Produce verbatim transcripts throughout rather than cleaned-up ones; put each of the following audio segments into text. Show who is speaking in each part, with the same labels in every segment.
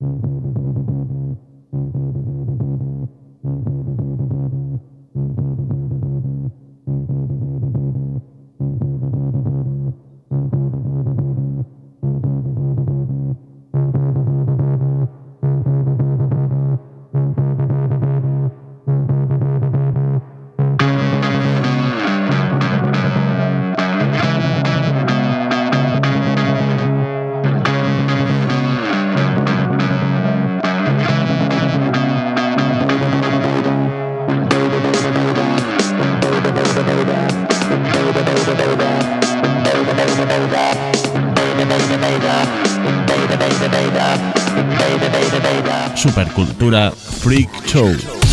Speaker 1: Supercultura Freak Show.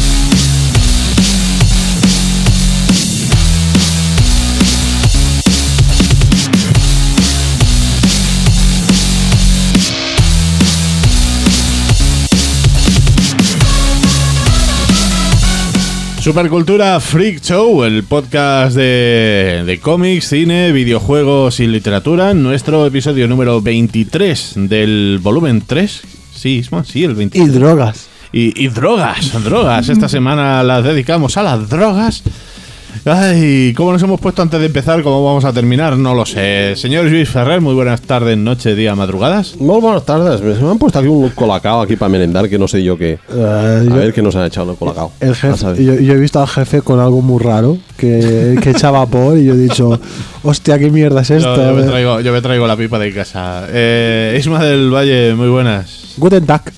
Speaker 1: Supercultura Freak Show, el podcast de, de cómics, cine, videojuegos y literatura. Nuestro episodio número veintitrés del volumen tres. Sí, Isma, sí, el veintitrés.
Speaker 2: Y drogas.
Speaker 1: Y, y drogas, drogas. Esta semana las dedicamos a las drogas. Ay, ¿cómo nos hemos puesto antes de empezar? ¿Cómo vamos a terminar? No lo sé. Señor Luis Ferrer, muy buenas tardes, noche, día, madrugadas.
Speaker 3: Muy buenas tardes. Se me han puesto aquí un colacao aquí para merendar, que no sé yo qué. Uh, a yo, ver qué nos han echado el colacao.
Speaker 2: El jefe, yo, yo he visto al jefe con algo muy raro, que, que echa vapor, y yo he dicho, hostia, ¿qué mierda es esto?
Speaker 1: Yo, yo, me, traigo, yo me traigo la pipa de casa. Eh, Isma del Valle, muy buenas.
Speaker 2: Guten Tag.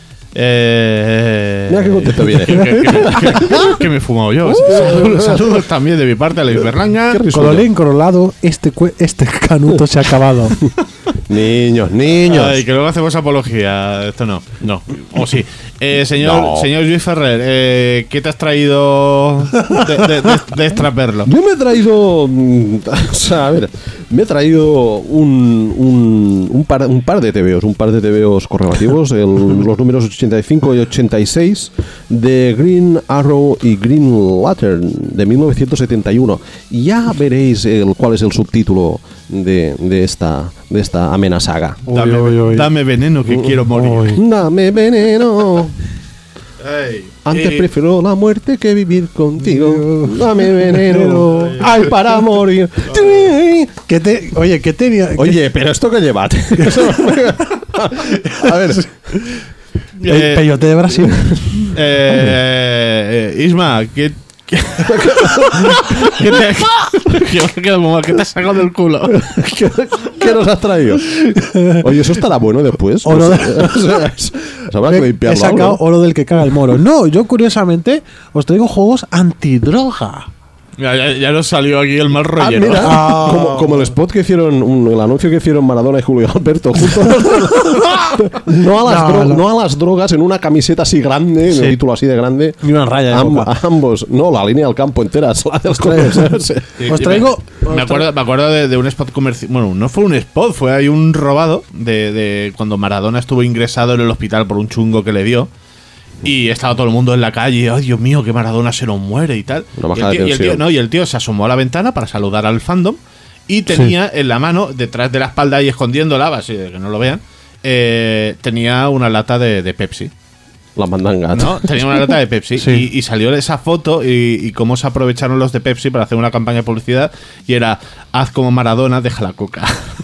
Speaker 1: Eh,
Speaker 3: Mira qué contento viene.
Speaker 1: que, que, que, que, que me he fumado yo. Saludos, saludos también de mi parte a la Berlanga.
Speaker 2: Cololín, colorado, este, este canuto se ha acabado.
Speaker 3: Niños, niños.
Speaker 1: Ay, que luego hacemos apología. Esto no, no. O sí. Eh, señor,
Speaker 3: no.
Speaker 1: señor Luis Ferrer, eh, ¿qué te has traído de, de, de, de extraperlo?
Speaker 3: Yo me he traído. O sea, a ver, me he traído un, un, un, par, un par de tebeos, un par de tebeos correlativos, el, los números ochenta y cinco y ochenta y seis de Green Arrow y Green Lantern de mil novecientos setenta y uno. Ya veréis el, cuál es el subtítulo de, de esta de esta amena saga.
Speaker 1: Dame, uy, uy, uy. dame veneno que uh, quiero morir.
Speaker 3: Uy. Dame veneno.
Speaker 1: Ay.
Speaker 3: Antes
Speaker 1: eh.
Speaker 3: prefiero la muerte que vivir contigo. Dame veneno. Ay, para morir.
Speaker 2: ¿Qué te, oye, ¿qué tenía?
Speaker 3: Oye, ¿qué? Pero esto que llevate. A ver.
Speaker 2: Eh, Peyote de Brasil.
Speaker 1: Eh, eh, Isma, ¿qué? ¿Qué te, ¿Qué te has sacado del culo?
Speaker 3: ¿Qué, ¿Qué nos has traído? Oye, ¿eso estará bueno después?
Speaker 2: Oro
Speaker 3: de...
Speaker 2: He sacado oro del que caga el moro. No, yo curiosamente os traigo juegos antidroga.
Speaker 1: Ya, ya, ya nos salió aquí el mal rollero.
Speaker 3: Ah, mira, ah. como, como el spot que hicieron, un, el anuncio que hicieron Maradona y Julio Alberto juntos. no, a las no, dro- no. no a las drogas en una camiseta así grande, sí. Un título así de grande.
Speaker 2: Ni una raya.
Speaker 3: Amb- ambos, no, la línea del campo entera. La de los
Speaker 2: sí. sí. Os traigo.
Speaker 1: Me, me acuerdo, me acuerdo de, de un spot comercial. Bueno, no fue un spot, fue ahí un robado de, de cuando Maradona estuvo ingresado en el hospital por un chungo que le dio. Y estaba todo el mundo en la calle, ay Dios mío, que Maradona se nos muere y tal.
Speaker 3: Una
Speaker 1: y, el tío, y, el tío, no, y el tío se asomó a la ventana para saludar al fandom y tenía sí. en la mano, detrás de la espalda y escondiéndola, así de que no lo vean, eh, tenía una lata de, de Pepsi.
Speaker 3: La mandanga.
Speaker 1: ¿No? Tenía una lata de Pepsi. Sí. Y, y salió esa foto y, y cómo se aprovecharon los de Pepsi para hacer una campaña de publicidad. Y era, haz como Maradona, deja la coca.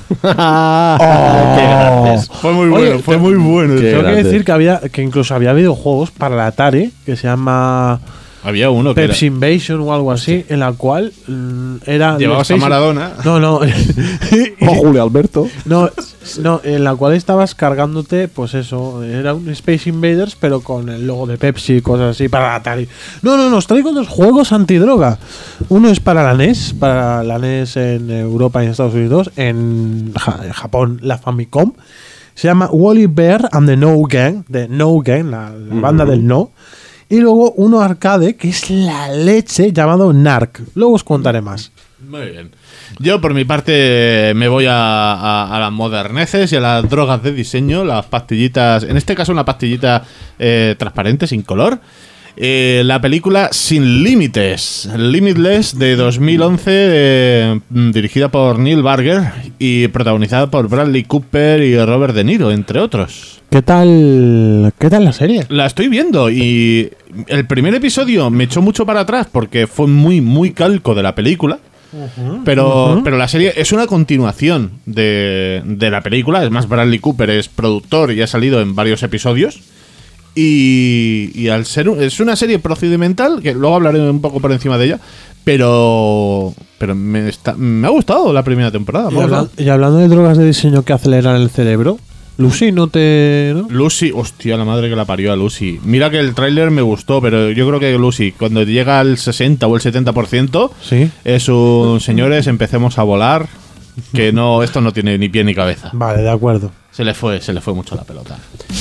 Speaker 2: Oh,
Speaker 1: qué gracias. Fue muy bueno, Oye, fue muy bueno.
Speaker 2: Tengo que decir que había que incluso había videojuegos para la Atari que se llama...
Speaker 1: Había uno que
Speaker 2: Pepsi
Speaker 1: era...
Speaker 2: Invasion o algo así, en la cual mm, era...
Speaker 1: Llevabas a Maradona.
Speaker 2: No, no.
Speaker 3: O Julio Alberto.
Speaker 2: No, no, en la cual estabas cargándote, pues eso, era un Space Invaders, pero con el logo de Pepsi y cosas así para la Atari. No, no, no, os traigo dos juegos antidroga. Uno es para la N E S, para la N E S en Europa y en Estados Unidos, en, ja- en Japón la Famicom. Se llama Wally Bear and the No Gang, de No Gang, la, la banda mm. del No. Y luego uno arcade, que es la leche, llamado Narc. Luego os contaré más.
Speaker 1: Muy bien. Yo, por mi parte, me voy a, a, a las moderneces y a las drogas de diseño, las pastillitas, en este caso una pastillita eh, transparente, sin color. Eh, la película Sin Límites, Limitless, de dos mil once, eh, dirigida por Neil Barger y protagonizada por Bradley Cooper y Robert De Niro, entre otros.
Speaker 2: ¿Qué tal, ¿Qué tal la serie?
Speaker 1: La estoy viendo y el primer episodio me echó mucho para atrás porque fue muy, muy calco de la película. Uh-huh, pero, uh-huh. pero la serie es una continuación de, de la película. Es más, Bradley Cooper es productor y ha salido en varios episodios. Y, y al ser es una serie procedimental, que luego hablaré un poco por encima de ella, pero pero me, está, me ha gustado la primera temporada.
Speaker 2: Y, habla, y hablando de drogas de diseño que aceleran el cerebro, Lucy no te... ¿no?
Speaker 1: Lucy, hostia, la madre que la parió a Lucy. Mira que el tráiler me gustó, pero yo creo que Lucy, cuando llega al sesenta o el setenta por ciento,
Speaker 2: ¿sí?
Speaker 1: Es un, señores, empecemos a volar, que no, esto no tiene ni pie ni cabeza.
Speaker 2: Vale, de acuerdo.
Speaker 1: Se le fue, se le fue mucho la pelota.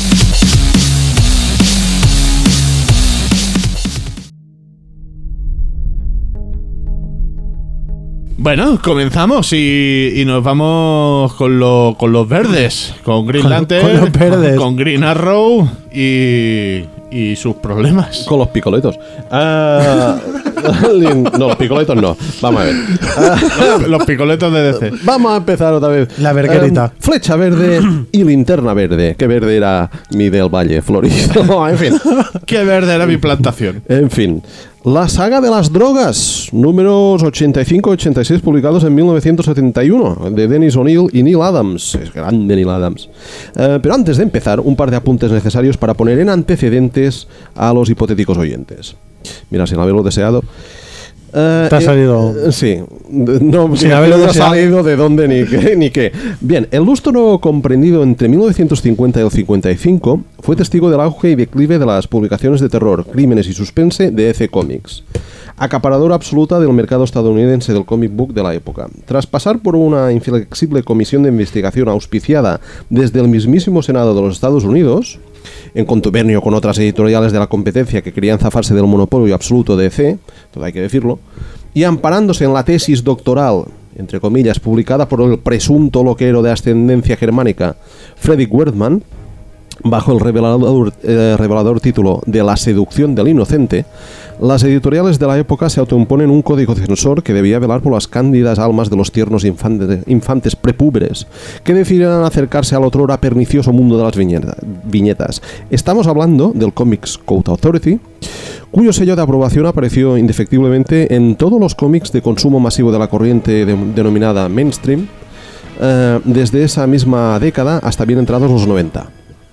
Speaker 1: Bueno, comenzamos y, y nos vamos con, lo, con los verdes, con Green Lantern,
Speaker 2: con, con,
Speaker 1: con Green Arrow y, y sus problemas.
Speaker 3: Con los picoletos. Uh, no, los picoletos no. Vamos a ver.
Speaker 1: Uh, los picoletos de D C.
Speaker 3: Vamos a empezar otra vez.
Speaker 2: La verguerita.
Speaker 3: Um, flecha verde y linterna verde. Qué verde era mi del Valle, Florido. En fin.
Speaker 1: Qué verde era mi plantación.
Speaker 3: En fin. La saga de las drogas, números ochenta y cinco y ochenta y seis publicados en mil novecientos setenta y uno, de Dennis O'Neil y Neil Adams. Es grande Neil Adams. Eh, pero antes de empezar, un par de apuntes necesarios para poner en antecedentes a los hipotéticos oyentes. Mira, sin haberlo deseado. Uh,
Speaker 2: Te ha salido.
Speaker 3: Eh, sí, no, sin haberlo no salido de dónde ni qué, ni qué. Bien, el lustro comprendido entre mil novecientos cincuenta y el cincuenta y cinco fue testigo del auge y declive de las publicaciones de terror, crímenes y suspense de E C Comics, acaparadora absoluta del mercado estadounidense del comic book de la época. Tras pasar por una inflexible comisión de investigación auspiciada desde el mismísimo Senado de los Estados Unidos, en contubernio con otras editoriales de la competencia que querían zafarse del monopolio absoluto de E C, todo hay que decirlo, y amparándose en la tesis doctoral, entre comillas, publicada por el presunto loquero de ascendencia germánica Frederick Werthmann, bajo el revelador, eh, revelador título de La seducción del inocente, las editoriales de la época se autoimponen un código censor que debía velar por las cándidas almas de los tiernos infantes, infantes prepúberes que decidieran acercarse al otrora pernicioso mundo de las viñeta, viñetas. Estamos hablando del Comics Code Authority, cuyo sello de aprobación apareció indefectiblemente en todos los cómics de consumo masivo de la corriente de, denominada mainstream, eh, desde esa misma década hasta bien entrados los noventa.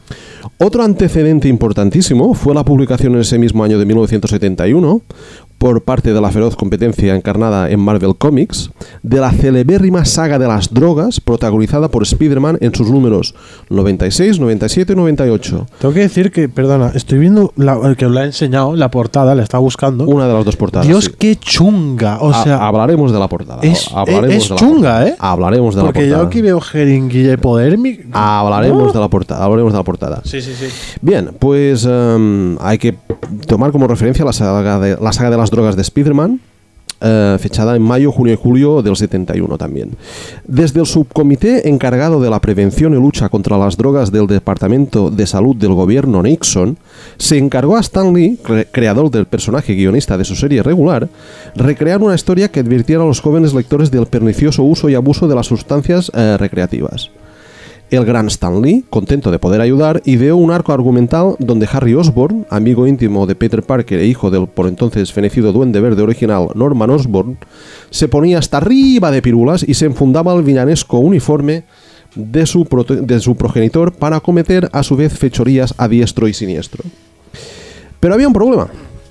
Speaker 3: Otro antecedente importantísimo fue la publicación en ese mismo año de mil novecientos setenta y uno, por parte de la feroz competencia encarnada en Marvel Comics, de la celebérrima saga de las drogas protagonizada por Spider-Man en sus números noventa y seis, noventa y siete y noventa y ocho.
Speaker 2: Tengo que decir que, perdona, estoy viendo la, el que lo ha enseñado, la portada, la estaba buscando.
Speaker 3: Una de las dos portadas.
Speaker 2: Dios,
Speaker 3: sí.
Speaker 2: Qué chunga. O sea,
Speaker 3: A, hablaremos de la portada.
Speaker 2: Es,
Speaker 3: hablaremos
Speaker 2: es
Speaker 3: de la
Speaker 2: chunga,
Speaker 3: portada.
Speaker 2: ¿eh?
Speaker 3: Hablaremos de
Speaker 2: Porque
Speaker 3: la portada.
Speaker 2: yo aquí veo jeringuilla hipodérmica.
Speaker 3: Hablaremos
Speaker 2: ¿No?
Speaker 3: de la portada. Hablaremos de la portada.
Speaker 2: Sí, sí, sí.
Speaker 3: Bien, pues um, hay que tomar como referencia la saga de, la saga de las drogas de Spider-Man, uh, fechada en mayo, junio y julio del setenta y uno también. Desde el subcomité encargado de la prevención y lucha contra las drogas del Departamento de Salud del gobierno Nixon, se encargó a Stan Lee, cre- creador del personaje guionista de su serie regular, recrear una historia que advirtiera a los jóvenes lectores del pernicioso uso y abuso de las sustancias uh, recreativas. El gran Stan Lee, contento de poder ayudar, ideó un arco argumental donde Harry Osborn, amigo íntimo de Peter Parker e hijo del por entonces fenecido Duende Verde original Norman Osborn, se ponía hasta arriba de pirulas y se enfundaba el villanesco uniforme de su, prote- de su progenitor para cometer a su vez fechorías a diestro y siniestro. Pero había un problema.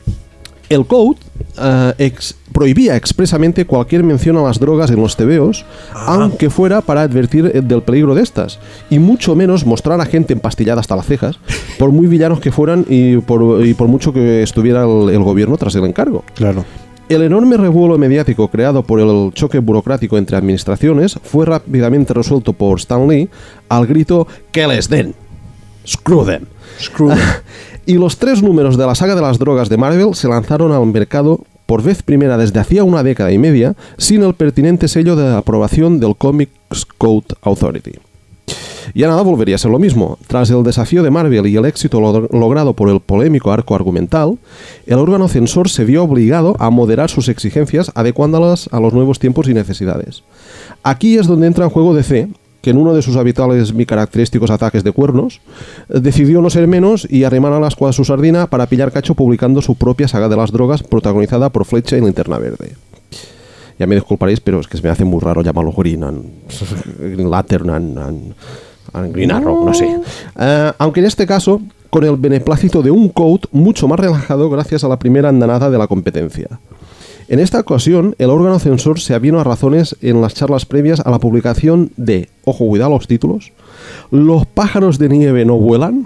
Speaker 3: El Code uh, ex- prohibía expresamente cualquier mención a las drogas en los tebeos, ah. aunque fuera para advertir del peligro de estas, y mucho menos mostrar a gente empastillada hasta las cejas, por muy villanos que fueran y por, y por mucho que estuviera el, el gobierno tras el encargo.
Speaker 2: Claro.
Speaker 3: El enorme revuelo mediático creado por el choque burocrático entre administraciones fue rápidamente resuelto por Stan Lee al grito "¡Que les den! ¡Screw them!".
Speaker 2: Screw them.
Speaker 3: Y los tres números de la saga de las drogas de Marvel se lanzaron al mercado por vez primera desde hacía una década y media sin el pertinente sello de aprobación del Comics Code Authority. Ya nada volvería a ser lo mismo. Tras el desafío de Marvel y el éxito log- logrado por el polémico arco argumental, el órgano censor se vio obligado a moderar sus exigencias adecuándolas a los nuevos tiempos y necesidades. Aquí es donde entra en juego D C, que en uno de sus habituales y característicos ataques de cuernos, decidió no ser menos y arrimar a las cuadras su sardina para pillar cacho publicando su propia saga de las drogas protagonizada por Fletcher y Linterna Verde. Ya me disculparéis, pero es que se me hace muy raro llamarlo Green, and, Green Lantern and, and, and Green Arrow, no sé. Uh, aunque en este caso, con el beneplácito de un Code mucho más relajado gracias a la primera andanada de la competencia. En esta ocasión, el órgano censor se avino a razones en las charlas previas a la publicación de, ojo, cuidado los títulos, Los pájaros de nieve no vuelan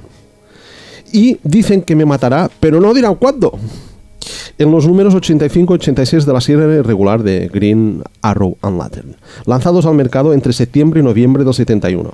Speaker 3: y Dicen que me matará, pero no dirán cuándo, en los números ochenta y cinco y ochenta y seis de la serie regular de Green Arrow and Lantern, lanzados al mercado entre septiembre y noviembre del setenta y uno.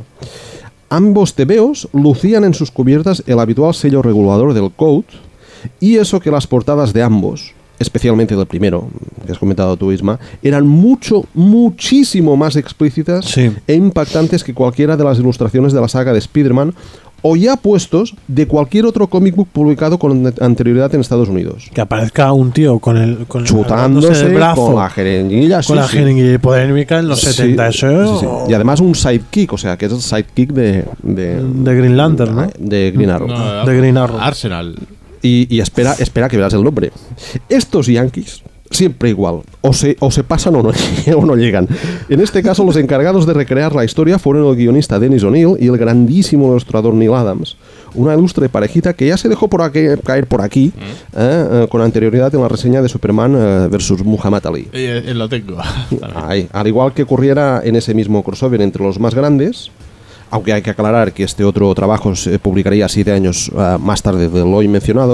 Speaker 3: Ambos tebeos lucían en sus cubiertas el habitual sello regulador del Code, y eso que las portadas de ambos, especialmente del primero, que has comentado tú, Isma, eran mucho, muchísimo más explícitas
Speaker 2: sí.
Speaker 3: e impactantes que cualquiera de las ilustraciones de la saga de Spider-Man o ya puestos de cualquier otro comic book publicado con anterioridad en Estados Unidos.
Speaker 2: Que aparezca un tío con el con
Speaker 3: chutándose
Speaker 2: el brazo,
Speaker 3: con la jeringuilla,
Speaker 2: con
Speaker 3: sí,
Speaker 2: la
Speaker 3: sí.
Speaker 2: jeringuilla hipodérmica en los
Speaker 3: Sí,
Speaker 2: setenta, eso.
Speaker 3: sí, sí. Y además un sidekick, o sea, que es el sidekick de de,
Speaker 2: de Green Lantern, ¿no?
Speaker 3: De Green Arrow.
Speaker 1: No,
Speaker 2: de Green Arrow.
Speaker 1: Arsenal.
Speaker 3: Y, y espera, espera que verás el nombre. Estos yankees, siempre igual, o se, o se pasan o no, o no llegan. En este caso, los encargados de recrear la historia fueron el guionista Dennis O'Neil y el grandísimo ilustrador Neil Adams, una ilustre parejita que ya se dejó por aquí, caer por aquí eh, eh, con anterioridad en la reseña de Superman eh, versus Muhammad Ali.
Speaker 1: Eh, eh, lo tengo.
Speaker 3: Ay, al igual que ocurriera en ese mismo crossover entre los más grandes, aunque hay que aclarar que este otro trabajo se publicaría siete años uh, más tarde de lo mencionado,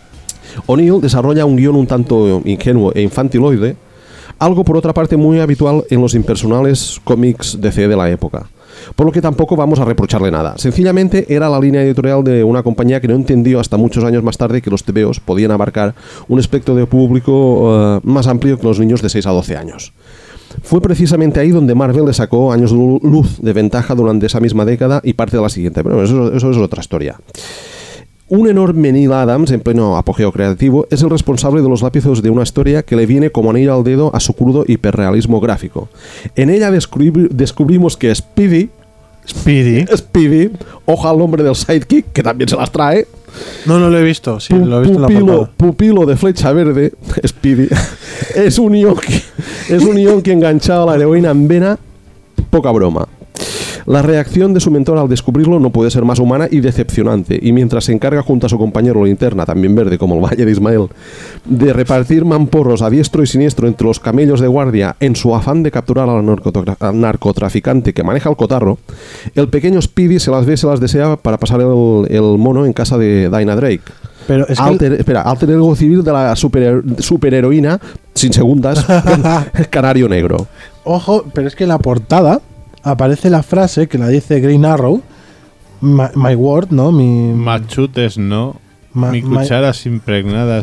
Speaker 3: O'Neil desarrolla un guión un tanto ingenuo e infantiloide, algo por otra parte muy habitual en los impersonales cómics D C de la época, por lo que tampoco vamos a reprocharle nada. Sencillamente era la línea editorial de una compañía que no entendió hasta muchos años más tarde que los tebeos podían abarcar un espectro de público uh, más amplio que los niños de seis a doce años. Fue precisamente ahí donde Marvel le sacó años de luz de ventaja durante esa misma década y parte de la siguiente, pero eso, eso es otra historia. Un enorme Neil Adams, en pleno apogeo creativo, es el responsable de los lápices de una historia que le viene como anillo al dedo a su crudo hiperrealismo gráfico. En ella descubri- descubrimos que Speedy,
Speaker 2: Speedy.
Speaker 3: Speedy, ojo al nombre del sidekick, que también se las trae,
Speaker 2: No, no lo he visto. Sí,
Speaker 3: pu-
Speaker 2: lo he visto en la
Speaker 3: pupilo,
Speaker 2: portada.
Speaker 3: pupilo de Flecha Verde, Speedy, es un yonki, es un yonki enganchado a la heroína en vena, poca broma. La reacción de su mentor al descubrirlo no puede ser más humana y decepcionante, y mientras se encarga junto a su compañero Linterna, también verde como el Valle de Ismael, de repartir mamporros a diestro y siniestro entre los camellos de guardia en su afán de capturar al, narcotra- al narcotraficante que maneja el cotarro, el pequeño Speedy se las ve y se las desea para pasar el, el mono en casa de Dinah Drake.
Speaker 2: Pero es que
Speaker 3: Alter, espera, alter ego civil de la super, superheroína, sin segundas, Canario Negro.
Speaker 2: Ojo, pero es que en la portada aparece la frase que la dice Green Arrow, my, my word, ¿no? Mi
Speaker 1: Machutes no.
Speaker 2: Ma-
Speaker 1: Mi
Speaker 2: ma-
Speaker 1: cucharas impregnadas.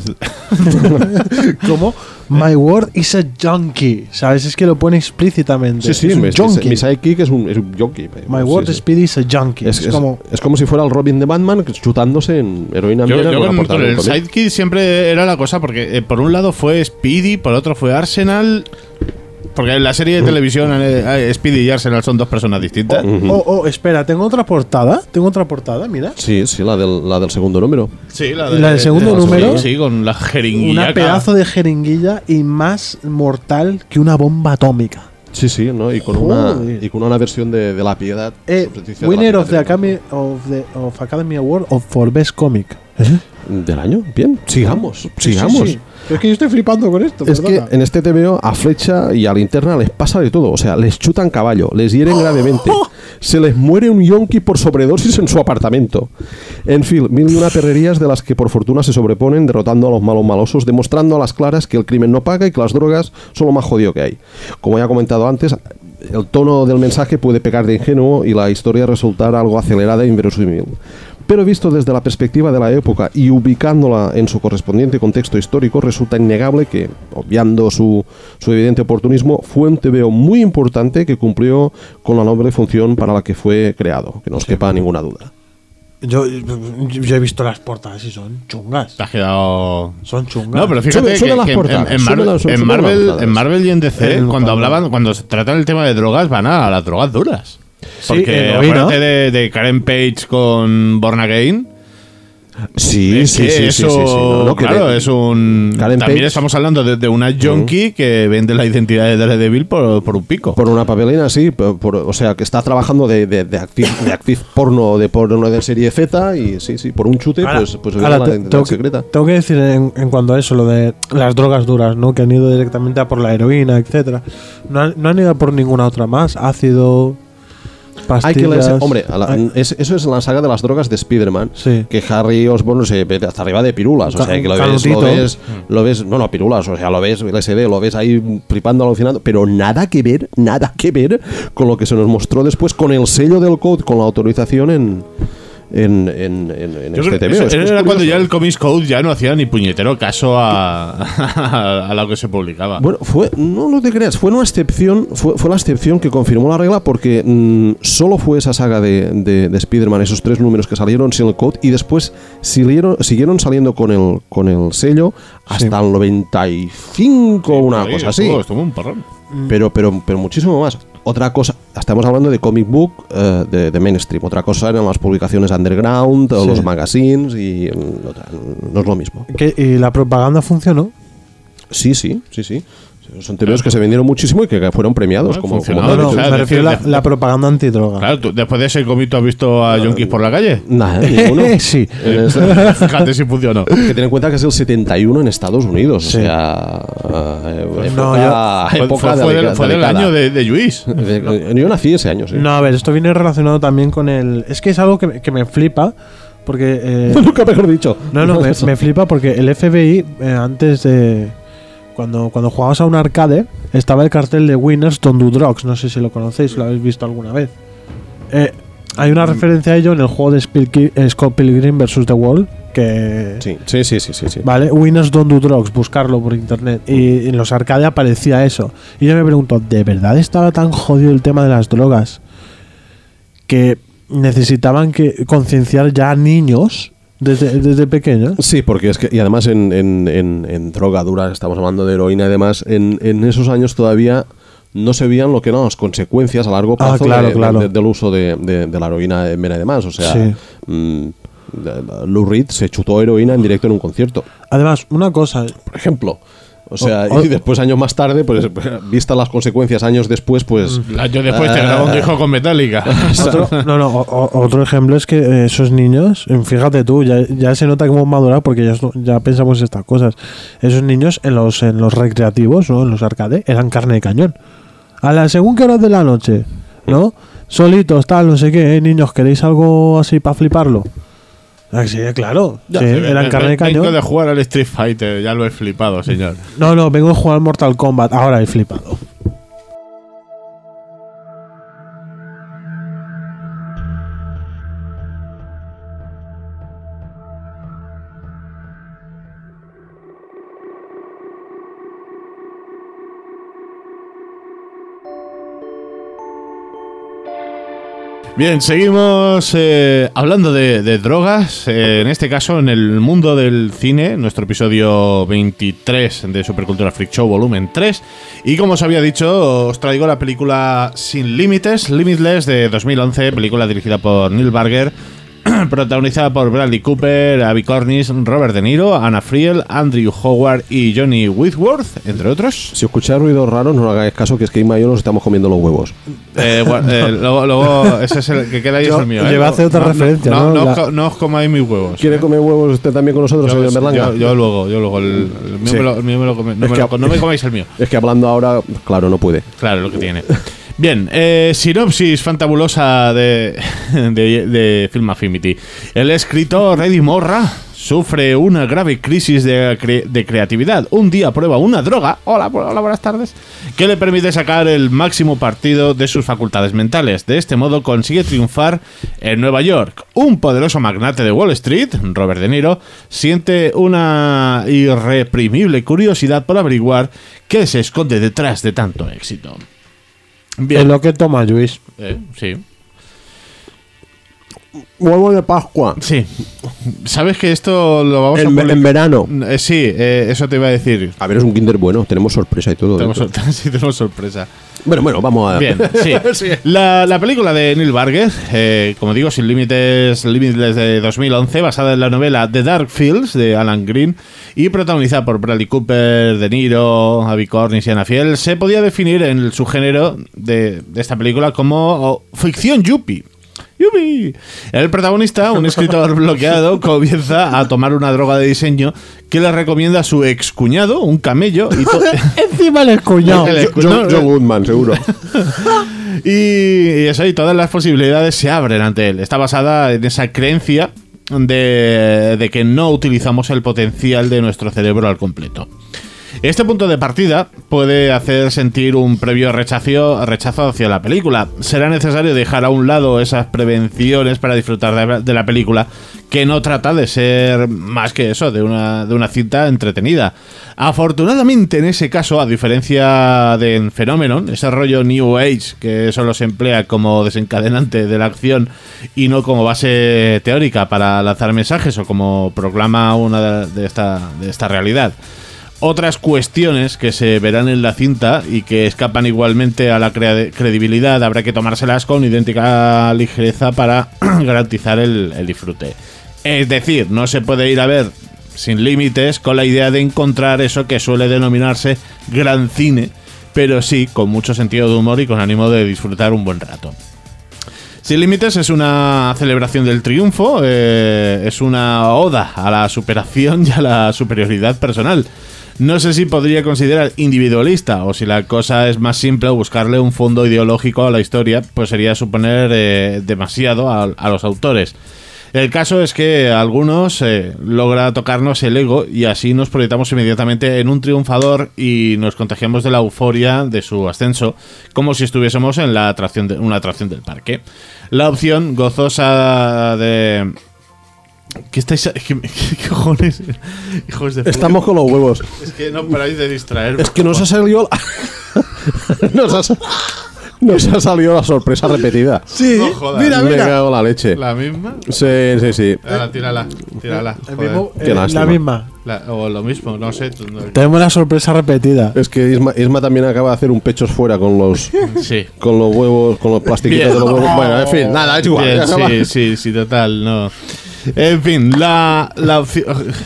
Speaker 2: ¿Cómo? My word is a junkie. ¿Sabes? Es que lo pone explícitamente.
Speaker 3: Sí, sí,
Speaker 2: es un
Speaker 3: mi,
Speaker 2: junkie.
Speaker 3: mi sidekick es un, es un junkie.
Speaker 2: My
Speaker 3: Sí,
Speaker 2: word
Speaker 3: sí.
Speaker 2: Speedy is a junkie.
Speaker 3: Es,
Speaker 2: Es,
Speaker 3: es-
Speaker 2: como
Speaker 3: es como si fuera el Robin de Batman chutándose en heroína en
Speaker 1: Yo,
Speaker 3: vena
Speaker 1: yo
Speaker 3: con
Speaker 1: con,
Speaker 3: la portada
Speaker 1: con
Speaker 3: de
Speaker 1: el
Speaker 3: un cómic.
Speaker 1: sidekick siempre era la cosa, porque eh, por un lado fue Speedy, por otro fue Arsenal. Porque en la serie de televisión eh, eh, Speedy y Arsenal son dos personas distintas.
Speaker 3: Ujú.
Speaker 2: Oh, oh, espera, tengo otra portada. Tengo otra portada, mira.
Speaker 3: Sí, sí, la del, la del segundo número.
Speaker 1: Sí, la,
Speaker 2: ¿La del segundo
Speaker 1: de-
Speaker 2: número?
Speaker 1: Sí, con la jeringuilla.
Speaker 2: Una pedazo de jeringuilla y más mortal que una bomba atómica.
Speaker 3: Sí, sí, ¿no? Y con una,
Speaker 2: Joder.
Speaker 3: y con una versión de, de la piedad.
Speaker 2: Eh,
Speaker 3: sustitución
Speaker 2: winner
Speaker 3: de la
Speaker 2: of the,
Speaker 3: piedad.
Speaker 2: Academy, of the of Academy Award of for Best Comic.
Speaker 3: ¿Del año? Bien, sigamos,
Speaker 2: Sí, sí,
Speaker 3: sigamos.
Speaker 2: sí. Es que yo estoy flipando con esto.
Speaker 3: Es que
Speaker 2: perdona.
Speaker 3: en este T V O a Flecha y a Linterna les pasa de todo. O sea, les chutan caballo, les hieren gravemente. Se les muere un yonki por sobredosis en su apartamento. En fin, mil y una perrerías de las que por fortuna se sobreponen, derrotando a los malos malosos, demostrando a las claras que el crimen no paga y que las drogas son lo más jodido que hay. Como ya he comentado antes, el tono del mensaje puede pecar de ingenuo y la historia resultar algo acelerada e inverosímil. Pero visto desde la perspectiva de la época y ubicándola en su correspondiente contexto histórico, resulta innegable que, obviando su, su evidente oportunismo, fue un T V O muy importante que cumplió con la noble función para la que fue creado, que no os quepa ninguna duda.
Speaker 2: Yo, yo, yo he visto las portadas y son chungas.
Speaker 1: Te has quedado.
Speaker 2: Son chungas.
Speaker 1: No, pero fíjate
Speaker 3: Sube- sube
Speaker 1: que,
Speaker 3: las
Speaker 1: que en-
Speaker 3: portadas,
Speaker 1: en, en
Speaker 3: sube
Speaker 1: Marvel,
Speaker 3: las- sube
Speaker 1: en,
Speaker 3: las
Speaker 1: Marvel,
Speaker 3: portadas.
Speaker 1: en Marvel y en D C,
Speaker 2: El
Speaker 1: cuando
Speaker 2: cuadro.
Speaker 1: hablaban, cuando se trata el tema de drogas, van a las drogas duras. Porque
Speaker 2: heroína.
Speaker 1: acuérdate de, de Karen Page con Born Again.
Speaker 3: Sí,
Speaker 1: Es
Speaker 3: sí,
Speaker 1: que
Speaker 3: sí, sí,
Speaker 1: eso,
Speaker 3: sí, sí, no, no, que
Speaker 1: claro,
Speaker 3: de-
Speaker 1: es un...
Speaker 3: Karen
Speaker 1: También
Speaker 3: Page-
Speaker 1: estamos hablando de, de una junkie que vende la identidad de Daredevil por, por un pico.
Speaker 3: Por una papelina, sí. Por, por- o sea, que está trabajando de, de, de, actriz, de actriz porno de porno de serie Z y sí, sí, por un chute,
Speaker 2: Ahora-
Speaker 3: pues, pues
Speaker 2: ahora
Speaker 3: vende la
Speaker 2: te-
Speaker 3: identidad
Speaker 2: tengo, que,
Speaker 3: secreta.
Speaker 2: tengo que decir en, en cuanto a eso, lo de las drogas duras, ¿no? Que han ido directamente a por la heroína, etcétera. No han, no han ido a por ninguna otra más. Ácido,
Speaker 3: Hay que
Speaker 2: pastillas.
Speaker 3: leerse- hombre, a la-
Speaker 2: Ay,
Speaker 3: es- eso es la saga de las drogas de Spider-Man.
Speaker 2: Sí.
Speaker 3: Que Harry Osborn se ve hasta arriba de pirulas. O
Speaker 2: Ca-
Speaker 3: sea, que lo ves,
Speaker 2: canutito.
Speaker 3: lo ves, lo ves, no, no, pirulas, o sea, lo ves, L S D, lo ves ahí flipando, alucinando, pero nada que ver, nada que ver con lo que se nos mostró después con el sello del Code, con la autorización en, en, en, en, en
Speaker 1: Yo
Speaker 3: este
Speaker 1: creo-
Speaker 3: T V.
Speaker 1: eso
Speaker 3: Es que es
Speaker 1: era cuando
Speaker 3: curioso.
Speaker 1: ya el Comics Code ya no hacía ni puñetero caso a, a, a lo que se publicaba.
Speaker 3: Bueno, fue, no, no te creas, fue una excepción, fue, fue la excepción que confirmó la regla porque mm, solo fue esa saga de, de, de Spider-Man, esos tres números que salieron sin el code y después siguieron, siguieron saliendo con el, con el sello hasta el noventa y cinco, una
Speaker 1: Sí,
Speaker 3: cosa así.
Speaker 1: estuvo- estuvo un porrón.
Speaker 3: Pero, pero, pero muchísimo más. Otra cosa, estamos hablando de comic book eh, de, de mainstream. Otra cosa eran las publicaciones underground o
Speaker 2: Sí.
Speaker 3: los magazines y mm, otra, no es lo mismo.
Speaker 2: ¿qué? ¿Y la propaganda funcionó?
Speaker 3: Sí, sí, sí, sí. Son tebeos que se vendieron muchísimo y que fueron premiados
Speaker 1: Bueno,
Speaker 3: como,
Speaker 1: funcionó.
Speaker 3: como
Speaker 2: No, no,
Speaker 1: o sea,
Speaker 2: me refiero a la,
Speaker 1: decir,
Speaker 2: la propaganda antidroga.
Speaker 1: Claro, tú, después de ese cómic, ¿tú has visto a Junkies por la calle?
Speaker 3: Nada, ninguno.
Speaker 2: Sí.
Speaker 3: En ese-
Speaker 1: Fíjate si funcionó.
Speaker 3: que tener en cuenta que es el setenta y uno en Estados Unidos.
Speaker 2: Sí.
Speaker 3: O sea, eh,
Speaker 2: No,
Speaker 3: época,
Speaker 1: Fue,
Speaker 3: época
Speaker 1: fue-
Speaker 3: de
Speaker 1: fue
Speaker 3: la
Speaker 1: del,
Speaker 3: deca-
Speaker 1: fue
Speaker 3: de
Speaker 1: del
Speaker 3: década.
Speaker 1: año de, de Lluís.
Speaker 3: De- Yo nací ese año, sí.
Speaker 2: No, a ver, esto viene relacionado también con el. Es que es algo que, me- que me flipa. Porque. eh,
Speaker 3: Nunca mejor dicho.
Speaker 2: no, no, me, me flipa porque el F B I, eh, antes de. Cuando, cuando jugabas a un arcade, estaba el cartel de Winners Don't Do Drugs. No sé si lo conocéis, lo habéis visto alguna vez. Eh, hay una referencia a ello en el juego de Spil- eh, Scott Pilgrim versus The Wall. Que.
Speaker 3: Sí, sí, sí, sí, sí, sí.
Speaker 2: Vale, Winners Don't Do Drugs, buscarlo por internet. Y en los arcade aparecía eso. Y yo me pregunto, ¿de verdad estaba tan jodido el tema de las drogas que necesitaban que concienciar ya a niños desde, desde pequeños?
Speaker 3: Sí, porque es que, y además en, en, en, en droga dura, estamos hablando de heroína y demás, en, en esos años todavía no se veían lo que eran las consecuencias a largo plazo
Speaker 2: Ah, claro,
Speaker 3: de-
Speaker 2: claro.
Speaker 3: de- del uso de, de- de la heroína en vena y demás. O sea,
Speaker 2: Sí.
Speaker 3: mm, Lou Reed se chutó heroína en directo en un concierto,
Speaker 2: Además, una cosa,
Speaker 3: por ejemplo. O sea,
Speaker 2: O- o-
Speaker 3: y después años más tarde, pues vistas las consecuencias años después, pues...
Speaker 1: El año después te
Speaker 3: Ah.
Speaker 1: grabó un disco con Metallica.
Speaker 2: otro, no, no, o- o- otro ejemplo es que eh, esos niños, eh, fíjate tú, ya, ya se nota que hemos madurado porque ya, es- ya pensamos estas cosas. Esos niños en los, en los recreativos, ¿no? En los arcade, eran carne de cañón. A la según que horas de la noche, ¿no? Solitos, tal, no sé qué, ¿eh? Niños, ¿queréis algo así para fliparlo? Ah, sí, claro. Sí, eran carne de
Speaker 1: Vengo
Speaker 2: cañón.
Speaker 1: de jugar al Street Fighter, ya lo he flipado, señor.
Speaker 2: No, no, vengo a jugar al Mortal Kombat, ahora he flipado.
Speaker 1: Bien, seguimos eh, hablando de, de drogas, eh, en este caso en el mundo del cine, nuestro episodio veintitrés de Supercultura Freak Show volumen tres, y como os había dicho, os traigo la película Sin Límites, Limitless de dos mil once, película dirigida por Neil Barger, protagonizada por Bradley Cooper, Abby Cornish, Robert De Niro, Anna Friel, Andrew Howard y Johnny Whitworth, entre otros.
Speaker 3: Si escucháis ruidos raros, no hagáis caso, que es que Inma y yo nos estamos comiendo los huevos.
Speaker 1: Eh, gua- eh, luego, luego, ese es el que queda ahí,
Speaker 2: Yo-
Speaker 1: es el mío.
Speaker 2: yo
Speaker 1: ¿eh?
Speaker 2: iba a hacer otra referencia,
Speaker 1: No,
Speaker 2: ¿no?
Speaker 1: no,
Speaker 2: La-
Speaker 1: os co- no os comáis mis huevos.
Speaker 3: ¿Quiere comer huevos usted también con nosotros,
Speaker 1: Yo,
Speaker 3: señor Berlanga?
Speaker 1: yo- yo luego, yo luego. El, el mío
Speaker 3: Sí.
Speaker 1: me lo, el mío me lo come- no,
Speaker 3: Es
Speaker 1: me
Speaker 3: que-
Speaker 1: lo- no me comáis el mío.
Speaker 3: Es que hablando ahora, claro, no puede.
Speaker 1: Claro, lo que tiene. Bien, eh, sinopsis fantabulosa de, de, de Film Affinity. El escritor Eddie Morra sufre una grave crisis de, cre- de creatividad. Un día prueba una droga, hola, hola, buenas tardes, que le permite sacar el máximo partido de sus facultades mentales. De este modo consigue triunfar en Nueva York. Un poderoso magnate de Wall Street, Robert De Niro, siente una irreprimible curiosidad por averiguar qué se esconde detrás de tanto éxito. Bien.
Speaker 2: Es lo que toma Luis.
Speaker 1: Eh, sí.
Speaker 3: Huevo de Pascua.
Speaker 1: Sí. ¿Sabes que esto lo vamos a
Speaker 3: En,
Speaker 1: publicar?
Speaker 3: en verano.
Speaker 1: Eh, sí, eh, eso te iba a decir.
Speaker 3: A ver, es un Kinder bueno. Tenemos sorpresa y todo.
Speaker 1: Tenemos,
Speaker 3: dentro.
Speaker 1: sor- sí, tenemos sorpresa.
Speaker 3: Bueno, bueno, vamos a...
Speaker 1: Bien, sí.
Speaker 3: Sí.
Speaker 1: La, la película de Neil Burger, eh, como digo, Sin Límites, Límites de dos mil once, basada en la novela The Dark Fields de Alan Green y protagonizada por Bradley Cooper, De Niro, Avi Cornish y Anna Fiel, se podía definir en el subgénero de, de esta película como oh, ficción yuppie. ¡Yupi! El protagonista, un escritor bloqueado, comienza a tomar una droga de diseño que le recomienda a su excuñado, un camello. Y to-
Speaker 2: Encima el cuñado.
Speaker 1: El-
Speaker 3: John, John Goodman, seguro.
Speaker 1: y, y eso, y todas las posibilidades se abren ante él. Está basada en esa creencia de, de que no utilizamos el potencial de nuestro cerebro al completo. Este punto de partida puede hacer sentir un previo rechazo, rechazo hacia la película. Será necesario dejar a un lado esas prevenciones para disfrutar de, de la película, que no trata de ser más que eso, de una, de una cinta entretenida. Afortunadamente, en ese caso, a diferencia de en Phenomenon, ese rollo New Age que solo se emplea como desencadenante de la acción y no como base teórica para lanzar mensajes o como proclama una de, de, esta, de esta realidad. Otras cuestiones que se verán en la cinta y que escapan igualmente a la cre- credibilidad habrá que tomárselas con idéntica ligereza para garantizar el, el disfrute. Es decir, no se puede ir a ver Sin Límites con la idea de encontrar eso que suele denominarse gran cine, pero sí con mucho sentido de humor y con ánimo de disfrutar un buen rato. Sin Límites es una celebración del triunfo, eh, es una oda a la superación y a la superioridad personal. No sé si podría considerar individualista o si la cosa es más simple buscarle un fondo ideológico a la historia, pues sería suponer eh, demasiado a, a los autores. El caso es que a algunos eh, logra tocarnos el ego y así nos proyectamos inmediatamente en un triunfador y nos contagiamos de la euforia de su ascenso, como si estuviésemos en la atracción de, una atracción del parque. La opción gozosa de... ¿Qué estáis...? ¿Qué, qué cojones? Hijos de puta.
Speaker 3: Estamos con los huevos.
Speaker 1: Es que no paráis de distraerme.
Speaker 3: Es que nos ha salido... La... nos, ha... sa- nos ha salido la sorpresa repetida.
Speaker 2: Sí,
Speaker 1: No jodas.
Speaker 2: mira,
Speaker 3: Me
Speaker 2: mira.
Speaker 3: cago en la leche.
Speaker 1: ¿La misma?
Speaker 3: Sí, sí, sí.
Speaker 1: Ahora, tírala, tírala.
Speaker 2: El
Speaker 1: joder.
Speaker 2: mismo-
Speaker 3: Qué
Speaker 2: eh,
Speaker 3: lástima.
Speaker 2: la misma.
Speaker 1: La- o lo mismo, no sé. tú no-
Speaker 2: Tenemos la sorpresa repetida.
Speaker 3: Es que Isma, Isma también acaba de hacer un pechos fuera con los
Speaker 1: Sí.
Speaker 3: con los huevos, con los plastiquitos
Speaker 1: Bien.
Speaker 3: de los huevos. Bueno, en fin, nada, es igual.
Speaker 1: Bien,
Speaker 3: Acaba-
Speaker 1: sí, sí, sí, total, no. En fin, la, la opción...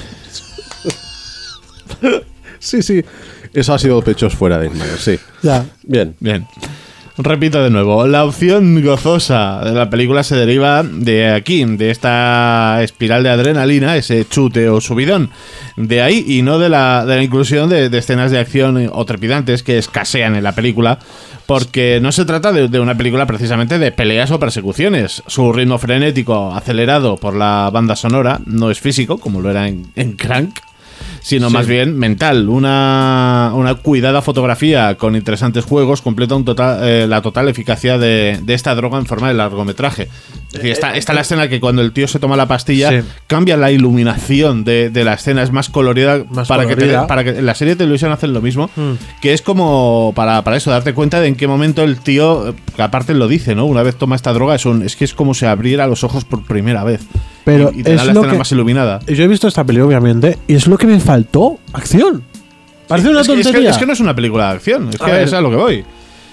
Speaker 3: Sí, sí. Eso ha sido pechos fuera de Isma, sí.
Speaker 2: Ya.
Speaker 3: Bien.
Speaker 1: Bien. Repito de nuevo, la opción gozosa de la película se deriva de aquí, de esta espiral de adrenalina, ese chute o subidón. De ahí y no de la, de la inclusión de, de escenas de acción o trepidantes que escasean en la película, porque no se trata de, de una película precisamente de peleas o persecuciones. Su ritmo frenético, acelerado por la banda sonora, no es físico, como lo era en, en Crank, sino
Speaker 2: Sí.
Speaker 1: más bien mental. Una, una cuidada fotografía con interesantes juegos completa un total, eh, la total eficacia de, de esta droga en forma de largometraje. Es decir, está, está la escena que cuando el tío se toma la pastilla,
Speaker 2: Sí.
Speaker 1: cambia la iluminación de, de la escena, es más colorida.
Speaker 2: Más
Speaker 1: para, Que
Speaker 2: colorida.
Speaker 1: te- para que en la serie de televisión hacen lo mismo,
Speaker 2: Mm.
Speaker 1: que es como para, para eso, darte cuenta de en qué momento el tío, eh, que aparte lo dice, ¿no? Una vez toma esta droga, es, un, es que es como si abriera los ojos por primera vez.
Speaker 2: Pero
Speaker 1: y, y te da
Speaker 2: es
Speaker 1: la
Speaker 2: lo
Speaker 1: escena
Speaker 2: que-
Speaker 1: más iluminada.
Speaker 2: Yo he visto esta película, obviamente, y es lo que me faltó. Acción. Parece una
Speaker 1: Es que, es,
Speaker 2: tontería.
Speaker 1: que, es que no es una película de acción, es
Speaker 2: A
Speaker 1: que
Speaker 2: ver.
Speaker 1: es a lo que voy.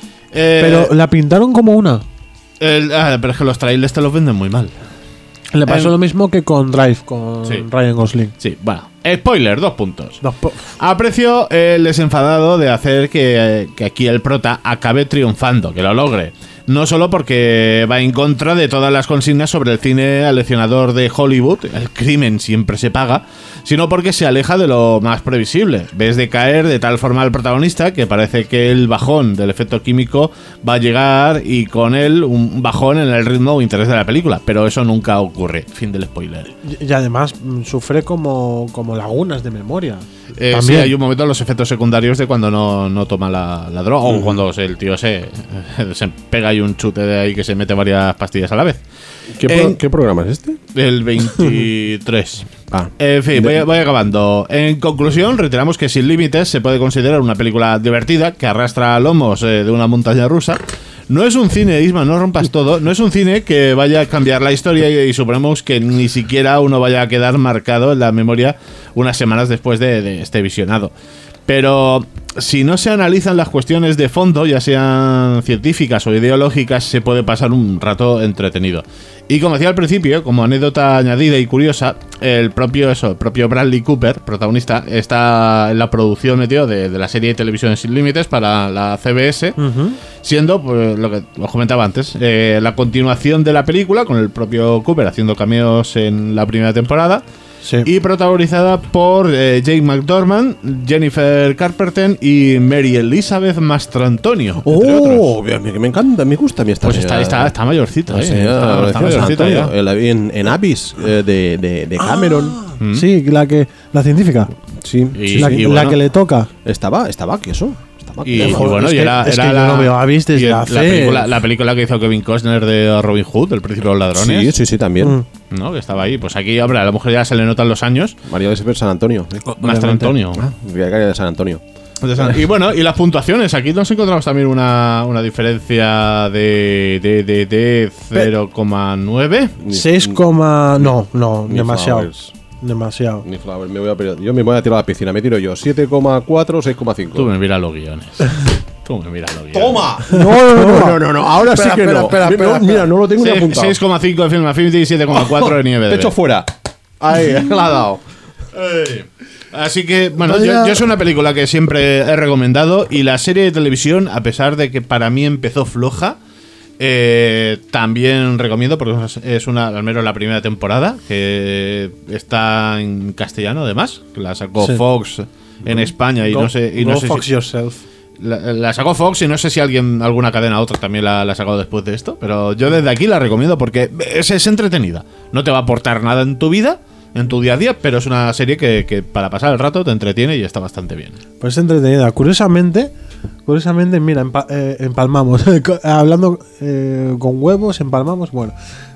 Speaker 1: Eh,
Speaker 2: Pero la pintaron como una.
Speaker 1: el- ah, pero es que los trailers te los venden muy mal.
Speaker 2: Le pasó
Speaker 1: Eh,
Speaker 2: lo mismo que con Drive, con
Speaker 1: Sí.
Speaker 2: Ryan Gosling.
Speaker 1: Sí, bueno. Spoiler, dos puntos.
Speaker 2: Dos po-
Speaker 1: Aprecio el desenfadado de hacer que, que aquí el prota acabe triunfando, que lo logre. No solo porque va en contra de todas las consignas sobre el cine aleccionador de Hollywood, el crimen siempre se paga, sino porque se aleja de lo más previsible. Ves decaer de tal forma al protagonista que parece que el bajón del efecto químico va a llegar y con él un bajón en el ritmo o interés de la película, pero eso nunca ocurre. Fin del spoiler.
Speaker 2: Y y además mm, sufre como, como lagunas de memoria.
Speaker 1: Eh, sí,
Speaker 2: También.
Speaker 1: hay un momento en los efectos secundarios de cuando no, no toma la, la droga o cuando se- el tío se, se pega y un chute de ahí que se mete varias pastillas a la vez.
Speaker 3: ¿Qué, pro-
Speaker 1: En-
Speaker 3: ¿Qué programa es este?
Speaker 1: El veintitrés.
Speaker 3: Ah.
Speaker 1: En fin, voy, voy acabando. En conclusión, reiteramos que Sin Límites se puede considerar una película divertida que arrastra lomos eh, de una montaña rusa. No es un cine, Isma, no rompas todo. No es un cine que vaya a cambiar la historia y, y suponemos que ni siquiera uno vaya a quedar marcado en la memoria unas semanas después de, de este visionado. Pero si no se analizan las cuestiones de fondo, ya sean científicas o ideológicas, se puede pasar un rato entretenido. Y como decía al principio, como anécdota añadida y curiosa, el propio eso, el propio Bradley Cooper, protagonista, está en la producción medio de, de la serie de televisión Sin Límites para la C B S, uh-huh. siendo, pues, lo que os comentaba antes, eh, la continuación de la película, con el propio Cooper haciendo cameos en la primera temporada. Sí. Y protagonizada por eh, Jake McDormand, Jennifer Carpenter y Mary Elizabeth Mastrantonio.
Speaker 3: ¡Oh! Me, me encanta, me gusta a mí esta
Speaker 1: Pues está, está, está mayorcita,
Speaker 3: no
Speaker 1: eh.
Speaker 3: sé,
Speaker 1: está, está mayorcita ya. En,
Speaker 3: en Abyss eh, de, de, de Cameron.
Speaker 2: Ah, ¿Mm? Sí, la que la científica.
Speaker 3: Sí,
Speaker 2: y, la,
Speaker 3: y
Speaker 2: la
Speaker 3: bueno,
Speaker 2: que le toca.
Speaker 3: Estaba, estaba que eso.
Speaker 1: Y, y bueno, es que, y era,
Speaker 2: es
Speaker 1: era
Speaker 2: que
Speaker 1: la,
Speaker 2: yo no veo Abyss desde
Speaker 1: la,
Speaker 2: hace...
Speaker 1: la, película, la película que hizo Kevin Costner de Robin Hood, El Príncipe de los Ladrones.
Speaker 3: Sí, sí, sí, también.
Speaker 1: Mm. ¿No? Que estaba ahí. Pues aquí, hombre, a la mujer ya se le notan los años.
Speaker 3: María de San Antonio. ¿eh?
Speaker 1: Más San Antonio.
Speaker 3: Ah, de San Antonio.
Speaker 1: Y bueno, y las puntuaciones. Aquí nos encontramos también una, una diferencia de, de, de, de cero coma nueve.
Speaker 2: seis, no, no,
Speaker 3: Ni
Speaker 2: demasiado.
Speaker 3: Flowers.
Speaker 2: Demasiado.
Speaker 3: Ni Flowers. Me voy a, yo me voy a tirar a la piscina. Me tiro yo. siete coma cuatro, seis coma cinco.
Speaker 1: Tú me miras los guiones. Tú me miras los guiones.
Speaker 3: ¡Toma! No, no, no, no, no. Ahora espera, sí que
Speaker 2: espera,
Speaker 3: no.
Speaker 2: Espera, espera,
Speaker 3: no
Speaker 2: espera.
Speaker 3: Mira, no lo tengo ni apuntado.
Speaker 1: seis coma cinco de Film Affinity y siete coma cuatro de I M D B.
Speaker 3: Pecho fuera. Ahí, la ha dado.
Speaker 1: Ey. Así que, bueno, yo, yo es una película que siempre he recomendado. Y la serie de televisión, a pesar de que para mí empezó floja, eh, también recomiendo, porque es una, al menos la primera temporada, que está en castellano además, que la sacó sí. Fox en España y
Speaker 2: go,
Speaker 1: no sé, y
Speaker 2: go
Speaker 1: no sé
Speaker 2: Fox
Speaker 1: si,
Speaker 2: yourself.
Speaker 1: La, la sacó Fox y no sé si alguien, alguna cadena u otra también la, la ha sacado después de esto, pero yo desde aquí la recomiendo porque es, es entretenida. No te va a aportar nada en tu vida, en tu día a día, pero es una serie que, que para pasar el rato te entretiene y está bastante bien.
Speaker 2: Pues es entretenida. Curiosamente, curiosamente, mira, empa eh, empalmamos. Hablando eh, con huevos, empalmamos. Bueno,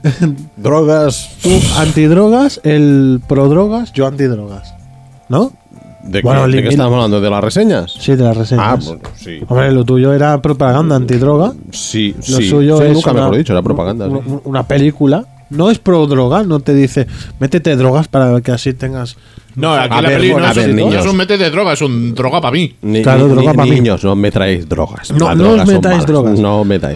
Speaker 3: drogas.
Speaker 2: Tú antidrogas, el pro drogas, yo antidrogas. ¿No?
Speaker 3: ¿De qué, bueno, ¿de qué estamos hablando? ¿De las reseñas?
Speaker 2: Sí, de las reseñas.
Speaker 3: Ah, bueno, sí.
Speaker 2: Hombre, lo tuyo era propaganda antidroga.
Speaker 3: Sí,
Speaker 2: lo
Speaker 3: sí.
Speaker 2: suyo
Speaker 3: sí,
Speaker 2: es
Speaker 3: nunca
Speaker 2: una,
Speaker 3: mejor dicho, era propaganda.
Speaker 2: Una,
Speaker 3: sí.
Speaker 2: una película. No es pro droga, no te dice métete drogas para que así tengas.
Speaker 1: No, aquí
Speaker 3: a
Speaker 1: la
Speaker 3: ver,
Speaker 1: película no,
Speaker 3: ver,
Speaker 1: es,
Speaker 3: niños.
Speaker 1: no es un métete droga, es un droga para mí.
Speaker 3: Ni,
Speaker 2: claro,
Speaker 3: ni,
Speaker 2: droga
Speaker 3: ni,
Speaker 2: para mí.
Speaker 3: Niños, no me traéis drogas.
Speaker 2: No,
Speaker 3: Las
Speaker 2: no
Speaker 3: drogas
Speaker 2: os metáis drogas.
Speaker 3: No os metáis.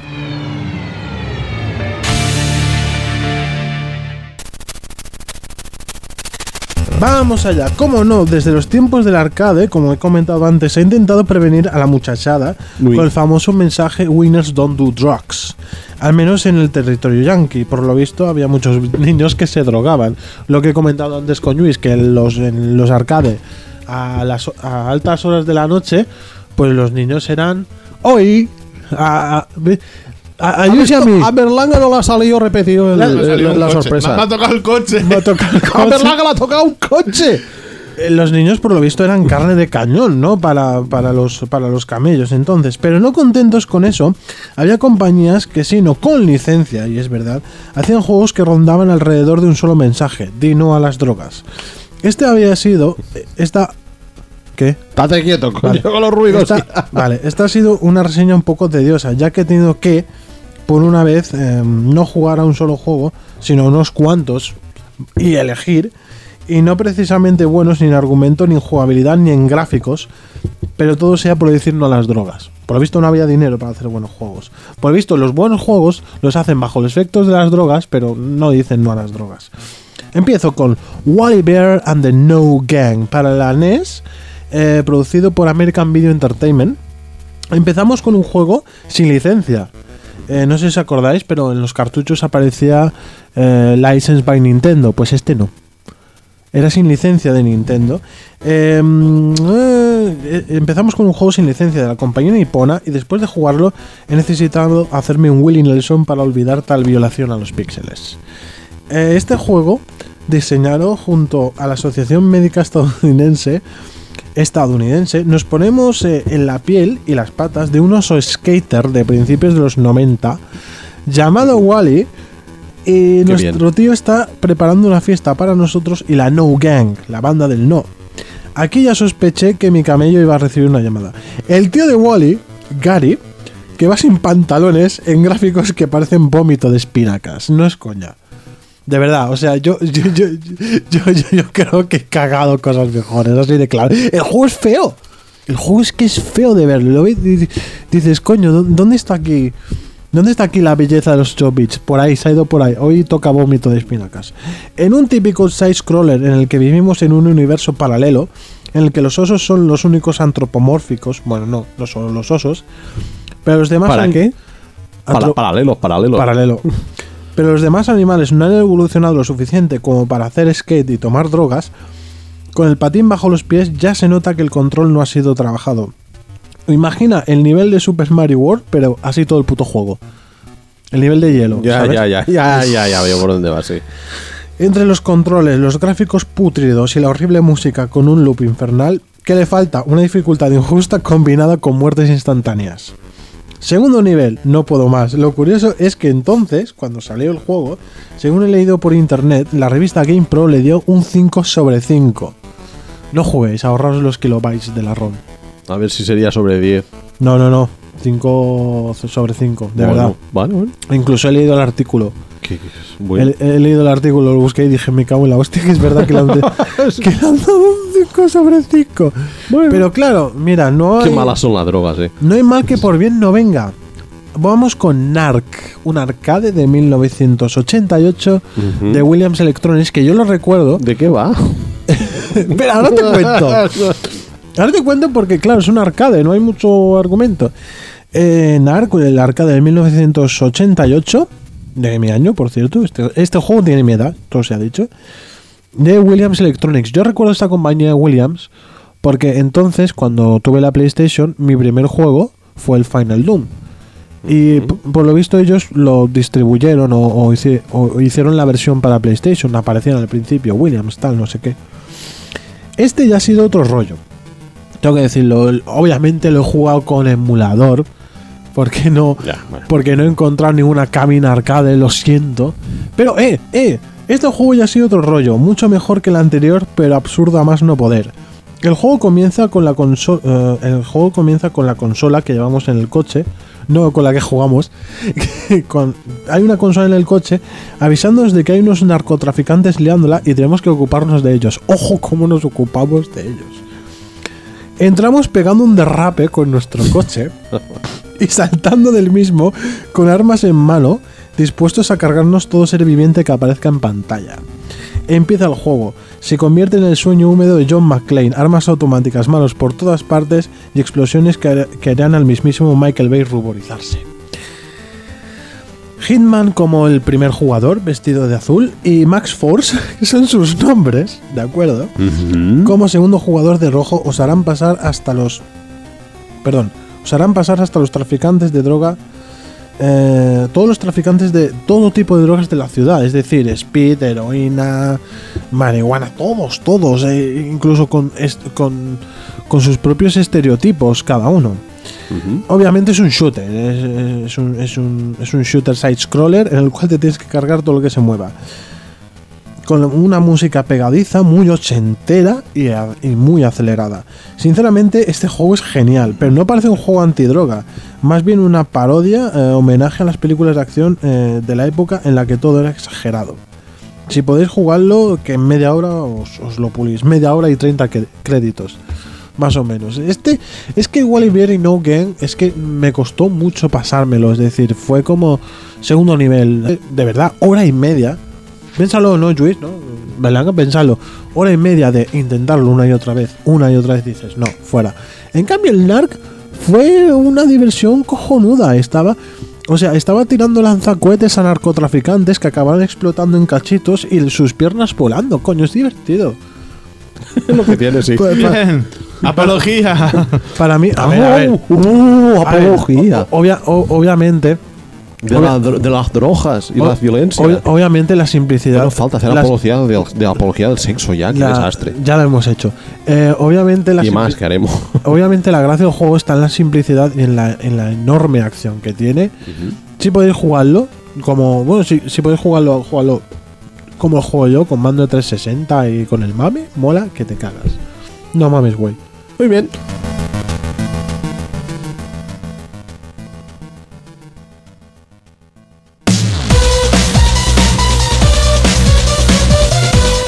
Speaker 2: Vamos allá, cómo no, desde los tiempos del arcade, como he comentado antes, se ha intentado prevenir a la muchachada Uy. con el famoso mensaje Winners don't do drugs. Al menos en el territorio yankee, por lo visto había muchos niños que se drogaban. Lo que he comentado antes con Luis, que en los, en los arcade a, las, a altas horas de la noche, pues los niños eran hoy... A, a, A, a, a, mí.
Speaker 3: a Berlanga no le ha salido repetido el,
Speaker 1: la, el,
Speaker 3: la, la sorpresa.
Speaker 1: Me, me ha tocado el coche.
Speaker 2: Me ha tocado el coche.
Speaker 3: A Berlanga le ha tocado un coche.
Speaker 2: Los niños, por lo visto, eran carne de cañón, ¿no? Para, para, los, para los camellos, entonces. Pero no contentos con eso, había compañías que, sí, no con licencia, y es verdad, hacían juegos que rondaban alrededor de un solo mensaje: di no a las drogas. Este había sido. Esta. ¿Qué?
Speaker 3: Estate quieto, coño,
Speaker 2: vale.
Speaker 3: con los ruidos.
Speaker 2: Esta, vale, esta ha sido una reseña un poco tediosa, ya que he tenido que, por una vez, eh, no jugar a un solo juego, sino a unos cuantos, y elegir, y no precisamente buenos ni en argumento, ni en jugabilidad, ni en gráficos, pero todo sea por decir no a las drogas. Por lo visto no había dinero para hacer buenos juegos. Por lo visto los buenos juegos los hacen bajo los efectos de las drogas, pero no dicen no a las drogas. Empiezo con Wally Bear and the No Gang para la N E S, eh, producido por American Video Entertainment. Empezamos con un juego sin licencia. Eh, no sé si os acordáis, pero en los cartuchos aparecía eh, Licensed by Nintendo. Pues este no. Era sin licencia de Nintendo. Eh, eh, empezamos con un juego sin licencia de la compañía nipona y después de jugarlo he necesitado hacerme un Willie Nelson para olvidar tal violación a los píxeles. Eh, este juego, diseñado junto a la Asociación Médica Estadounidense, estadounidense nos ponemos eh, en la piel y las patas de un oso skater de principios de los noventa llamado Wally. Y Qué nuestro bien. tío está preparando una fiesta para nosotros y la No Gang, la banda del no. Aquí ya sospeché que mi camello iba a recibir una llamada. El tío de Wally, Gary, que va sin pantalones en gráficos que parecen vómito de espinacas. No es coña. De verdad, o sea, yo yo, yo, yo, yo, yo creo que he cagado cosas mejores, así de claro. El juego es feo. El juego es que es feo de verlo. Lo ves y dices, coño, ¿dónde está aquí? ¿Dónde está aquí la belleza de los ocho bits? Por ahí, se ha ido por ahí. Hoy toca vómito de espinacas. En un típico side-scroller en el que vivimos en un universo paralelo, en el que los osos son los únicos antropomórficos. Bueno, no, no son los osos. Pero los demás...
Speaker 3: ¿Para
Speaker 2: an-
Speaker 3: qué? Para,
Speaker 2: antro-
Speaker 3: paralelos, paralelos.
Speaker 2: Paralelo. Pero los demás animales no han evolucionado lo suficiente como para hacer skate y tomar drogas. Con el patín bajo los pies ya se nota que el control no ha sido trabajado. Imagina el nivel de Super Mario World, pero así todo el puto juego. El nivel de hielo.
Speaker 3: Ya,
Speaker 2: ¿sabes?
Speaker 3: ya, ya, ya, ya, ya veo por dónde va, sí.
Speaker 2: Entre los controles, los gráficos pútridos y la horrible música con un loop infernal, ¿qué le falta? Una dificultad injusta combinada con muertes instantáneas. Segundo nivel, no puedo más. Lo curioso es que entonces, cuando salió el juego, según he leído por internet, la revista GamePro le dio un cinco sobre cinco. No juguéis, ahorraos los kilobytes de la ROM.
Speaker 3: A ver si sería sobre diez.
Speaker 2: No, no, no. cinco sobre cinco, de
Speaker 3: Bueno,
Speaker 2: verdad.
Speaker 3: Vale, bueno.
Speaker 2: Incluso he leído el artículo.
Speaker 3: ¿Qué, qué es? Bueno.
Speaker 2: He, he leído el artículo, lo busqué y dije, me cago en la hostia, que es verdad que le han, que le han dado un cinco sobre cinco. Pero claro, mira, no hay,
Speaker 3: Qué malas son las drogas, eh.
Speaker 2: no hay mal que por bien no venga. Vamos con Narc, un arcade de mil novecientos ochenta y ocho
Speaker 3: Ujú.
Speaker 2: de Williams Electronics, que yo lo recuerdo.
Speaker 3: ¿De qué va?
Speaker 2: Pero ahora te cuento. Ahora te cuento porque, claro, es un arcade, no hay mucho argumento. Eh, Narc, el arcade de mil novecientos ochenta y ocho, de mi año, por cierto. Este, este juego tiene mi edad, todo se ha dicho. De Williams Electronics. Yo recuerdo esta compañía de Williams porque entonces, cuando tuve la PlayStation, mi primer juego fue el Final Doom. Y p- por lo visto ellos lo distribuyeron o, o hici- o hicieron la versión para PlayStation. Aparecían al principio Williams, tal, no sé qué. Este ya ha sido otro rollo. Tengo que decirlo. el- Obviamente lo he jugado con emulador. Porque no,
Speaker 3: Ya, bueno.
Speaker 2: porque no he encontrado ninguna cabina arcade, lo siento. Pero, eh, eh, este juego ya ha sido otro rollo. Mucho mejor que el anterior, pero absurdo a más no poder. El juego comienza con la consola. el juego comienza con la consola que llevamos en el coche. No con la que jugamos. con, hay una consola en el coche avisándonos de que hay unos narcotraficantes liándola y tenemos que ocuparnos de ellos. Ojo, cómo nos ocupamos de ellos. Entramos pegando un derrape con nuestro coche y saltando del mismo con armas en mano, dispuestos a cargarnos todo ser viviente que aparezca en pantalla. Empieza el juego. Se convierte en el sueño húmedo de John McClane, armas automáticas, malos por todas partes y explosiones que, har- que harán al mismísimo Michael Bay ruborizarse. Hitman como el primer jugador, vestido de azul, y Max Force, que son sus nombres, ¿de acuerdo?
Speaker 3: Ujú.
Speaker 2: Como segundo jugador de rojo os harán pasar hasta los... Perdón, os harán pasar hasta los traficantes de droga... eh, todos los traficantes de todo tipo de drogas de la ciudad, es decir, speed, heroína, marihuana, todos, todos, eh, incluso con, est- con, con sus propios estereotipos cada uno.
Speaker 3: Ujú.
Speaker 2: Obviamente es un shooter, es, es un, es, un, es un shooter side-scroller en el cual te tienes que cargar todo lo que se mueva. Con una música pegadiza, muy ochentera y, a- y muy acelerada. Sinceramente, este juego es genial, pero no parece un juego antidroga, más bien una parodia, eh, homenaje a las películas de acción eh, de la época en la que todo era exagerado. Si podéis jugarlo, que en media hora os, os lo pulís, media hora y treinta que- créditos. Más o menos. Este, es que Wally Bear y No Game es que me costó mucho pasármelo. Es decir, fue como segundo nivel. De verdad, hora y media. Piénsalo, ¿no, Luis? ¿No? ¿Verdad? Piénsalo. Hora y media de intentarlo una y otra vez. Una y otra vez dices, no, fuera. En cambio, el Narc fue una diversión cojonuda. Estaba. O sea, estaba tirando lanzacohetes a narcotraficantes que acababan explotando en cachitos y sus piernas volando. Coño, es divertido.
Speaker 3: Lo que tiene, sí.
Speaker 2: Pues, pa-
Speaker 1: Bien. Apología.
Speaker 2: Para mí, a ver, a ver.
Speaker 3: ¡Uh!
Speaker 2: A ver,
Speaker 3: apología.
Speaker 2: o- obvia- o- obviamente,
Speaker 3: De, la dro- de las drogas y
Speaker 2: o-
Speaker 3: la violencia.
Speaker 2: ob- obviamente la simplicidad.
Speaker 3: No falta hacer
Speaker 2: las-
Speaker 3: apología del, de apología del sexo ya, qué
Speaker 2: la-
Speaker 3: desastre.
Speaker 2: Ya lo hemos hecho. Eh, obviamente la
Speaker 3: Y más
Speaker 2: simpli-
Speaker 3: que haremos.
Speaker 2: obviamente la gracia del juego está en la simplicidad y en la, en la enorme acción que tiene. Si podéis jugarlo, como bueno, si, si podéis jugarlo, jugarlo como lo juego yo, con mando de trescientos sesenta y con el mame, mola que te cagas. No mames, güey.
Speaker 3: Muy bien.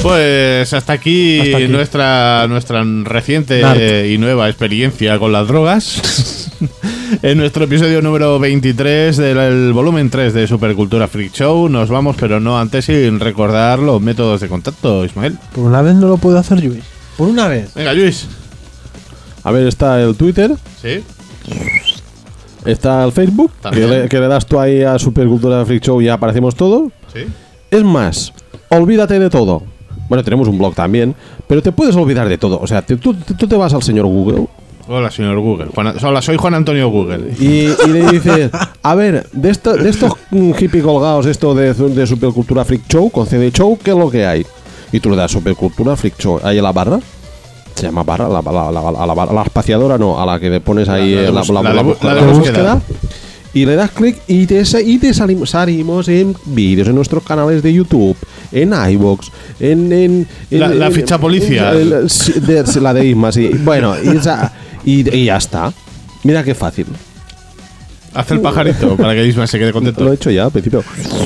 Speaker 1: Pues hasta aquí,
Speaker 2: Hasta aquí.
Speaker 1: nuestra nuestra reciente
Speaker 2: Nart.
Speaker 1: y nueva experiencia con las drogas. En nuestro episodio número veintitrés del volumen tres de Supercultura Freak Show. Nos vamos, pero no antes sin recordar los métodos de contacto, Ismael.
Speaker 2: Por una vez no lo puedo hacer, Luis. Por una vez.
Speaker 1: Venga, Luis.
Speaker 3: A ver, está el Twitter,
Speaker 1: Sí.
Speaker 3: está el Facebook, que
Speaker 1: También.
Speaker 3: le, que le das tú ahí a Supercultura Freak Show y ya aparecemos todos.
Speaker 1: Sí.
Speaker 3: Es más, olvídate de todo. Bueno, tenemos un blog también, pero te puedes olvidar de todo. O sea, te- tú, tú te vas al señor Google
Speaker 1: Hola, señor Google. Juan- hola, soy Juan Antonio Google.
Speaker 3: y, y le dices, a ver, de, esto- de estos mm, hippie colgados, esto de, de Supercultura Freak Show, con C D Show, ¿qué es lo que hay? Y tú le das Supercultura Freak Show, ahí en la barra. Se llama barra, la, la, la, la, la- la espaciadora no, a la que le pones ahí
Speaker 1: La- la de
Speaker 3: eh, la,
Speaker 1: bus-
Speaker 3: la-
Speaker 1: la de
Speaker 3: la-
Speaker 1: bu-
Speaker 3: la
Speaker 1: la de búsqueda.
Speaker 3: búsqueda. Y le das clic y te, sa- y te salimos, salimos en vídeos en nuestros canales de YouTube, en iVoox, en, en, en-
Speaker 1: La- la
Speaker 3: en-
Speaker 1: ficha
Speaker 3: en-
Speaker 1: policial.
Speaker 3: en- en- sí, de- la de Isma, sí. Bueno, y, esa- y- y ya está. Mira qué fácil.
Speaker 1: Haz el pajarito para que Ismael se quede
Speaker 3: Lo he
Speaker 1: contento.
Speaker 3: hecho ya al principio.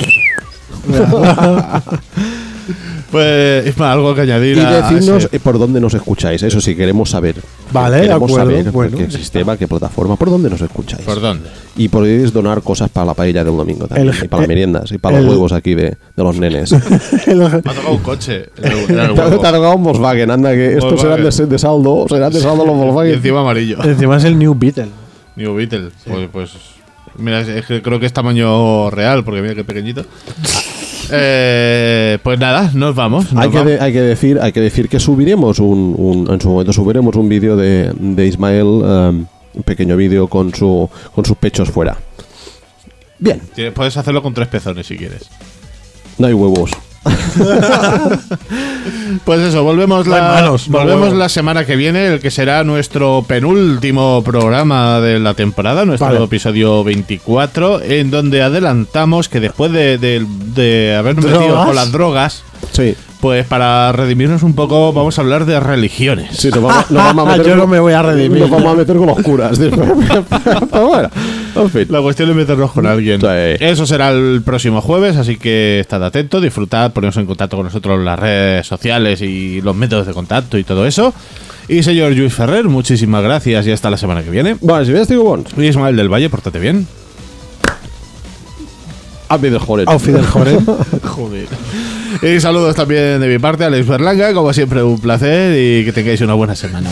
Speaker 1: Pues, Ismael, algo que añadir.
Speaker 3: Y
Speaker 1: a- a
Speaker 3: decidnos
Speaker 1: ese-
Speaker 3: eh, por dónde nos escucháis. Eso sí, queremos saber.
Speaker 2: Vale, de
Speaker 3: queremos
Speaker 2: acuerdo,
Speaker 3: saber
Speaker 2: bueno,
Speaker 3: qué
Speaker 2: ya
Speaker 3: sistema, qué plataforma, por dónde nos escucháis.
Speaker 1: ¿Por dónde?
Speaker 3: Y podéis donar cosas para la paella del domingo también.
Speaker 2: El-
Speaker 3: y para las
Speaker 2: eh,
Speaker 3: meriendas. Y para
Speaker 2: el-
Speaker 3: los huevos aquí de, de los nenes.
Speaker 2: El-
Speaker 1: Me ha tocado un coche. Era el
Speaker 3: Te ha
Speaker 1: huevo.
Speaker 3: te ha tocado un Volkswagen, anda, que estos serán
Speaker 1: Volkswagen.
Speaker 3: de, de saldo. Serán de saldo los
Speaker 1: Y
Speaker 3: Volkswagen.
Speaker 1: encima amarillo.
Speaker 2: Encima es el New Beetle.
Speaker 1: New Beetle. Pues, pues. Mira, es es que creo que es tamaño real, porque mira qué pequeñito. Eh, pues nada, nos vamos. nos
Speaker 3: Hay que,
Speaker 1: vamos.
Speaker 3: de- hay, que decir, hay que decir que subiremos un, un- en su momento subiremos un vídeo de, de Ismael, um, un pequeño vídeo con su con sus pechos fuera. Bien,
Speaker 1: Tienes- Puedes hacerlo con tres pezones si quieres.
Speaker 3: no hay huevos.
Speaker 1: Pues eso, volvemos
Speaker 2: No hay
Speaker 1: la,
Speaker 2: manos, no
Speaker 1: volvemos
Speaker 2: huevos.
Speaker 1: la semana que viene, el que será nuestro penúltimo programa de la temporada, nuestro
Speaker 2: Vale.
Speaker 1: episodio veinticuatro, en donde adelantamos que después de, de, de habernos metido
Speaker 2: ¿Drogas?
Speaker 1: con las drogas,
Speaker 3: Sí,
Speaker 1: pues para redimirnos un poco vamos a hablar de religiones.
Speaker 3: sí, nos vamos, nos vamos a meter
Speaker 2: Yo
Speaker 3: con-
Speaker 2: no me voy a redimir.
Speaker 3: Nos vamos a meter con los curas. Pero bueno, en fin.
Speaker 1: La cuestión es meternos con alguien.
Speaker 3: Sí.
Speaker 1: Eso será el próximo jueves, así que estad atentos, disfrutad, poneros en contacto con nosotros en las redes sociales y los métodos de contacto y todo eso. Y señor Luis Ferrer, muchísimas gracias y hasta la semana que viene.
Speaker 3: Bueno, si ves, digo, bon.
Speaker 1: Y Ismael del Valle, pórtate bien.
Speaker 3: A mí del joder.
Speaker 2: Auf Wiedersehen.
Speaker 1: Joder. Y saludos también de mi parte a Alex Berlanga, como siempre un placer y que tengáis una buena semana.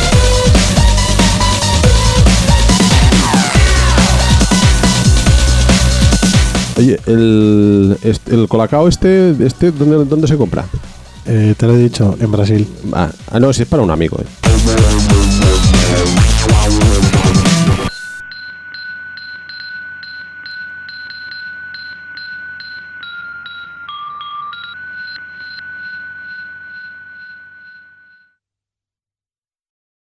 Speaker 3: Oye, el, este- el colacao este, este ¿dónde, ¿dónde se compra?
Speaker 2: Eh, te lo he dicho, en Brasil.
Speaker 3: Ah, ah, no, si es para un amigo. eh.